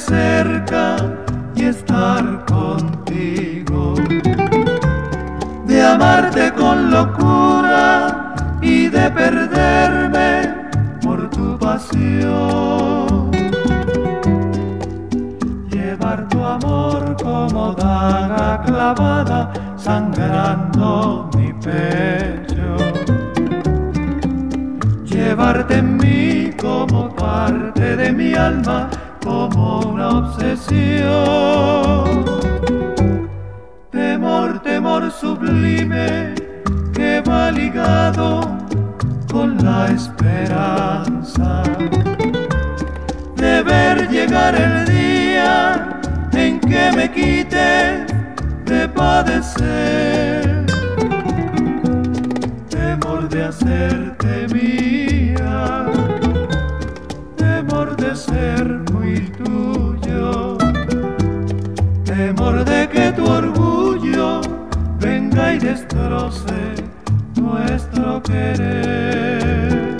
cerca y estar contigo, de amarte con locura y de perderme por tu pasión. Llevar tu amor como daga clavada, sangrando mi pecho. Llevarte en mí como parte de mi alma, como una obsesión. Temor, temor sublime que va ligado con la esperanza de ver llegar el día en que me quite de padecer. Temor de hacerte mía, temor de ser muy tuyo, temor de que tu orgullo venga y destroce nuestro querer.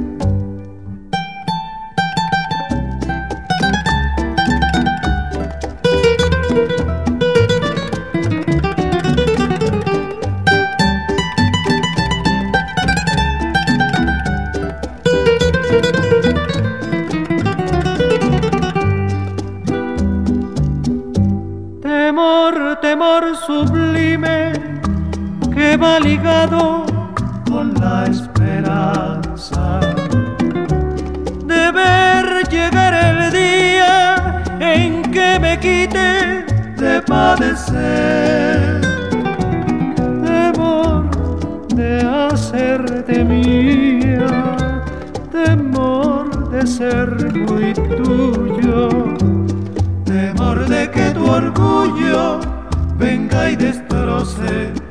Temor, temor sublime que va ligado con la esperanza de ver llegar el día en que me quite de padecer. Temor de hacerte mía, temor de ser muy tuyo, temor de que tu orgullo venga y destroce